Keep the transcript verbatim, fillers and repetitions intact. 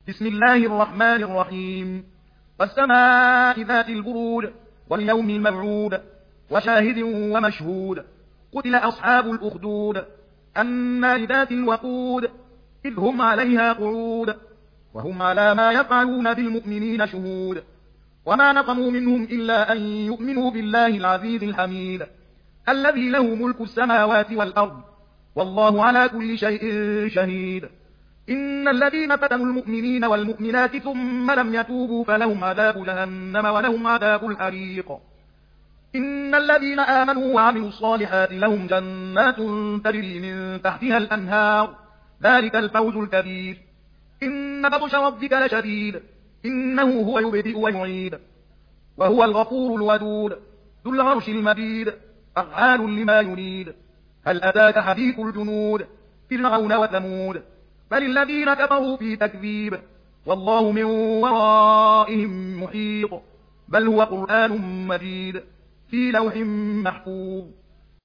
بسم الله الرحمن الرحيم. والسماء ذات البرود واليوم الموعود وشاهد ومشهود. قتل أصحاب الأخدود النار ذات الوقود إذ هم عليها قعود وهم على ما يفعلون بالمؤمنين شهود. وما نقموا منهم إلا أن يؤمنوا بالله العزيز الحميد الذي له ملك السماوات والأرض والله على كل شيء شهيد. إن الذين فتنوا المؤمنين والمؤمنات ثم لم يتوبوا فلهم عذاب جهنم ولهم عذاب الحريق. إن الذين آمنوا وعملوا الصالحات لهم جنات تجري من تحتها الأنهار ذلك الفوز الكبير. إن بطش ربك لشديد إنه هو يبدئ ويعيد وهو الغفور الودود ذو العرش المجيد فعال لما يريد. هل أتاك حديث الجنود فرعون وثمود بل الذين كفروا في تكذيب والله من ورائهم محيط بل هو قرآن مجيد في لوح محفوظ.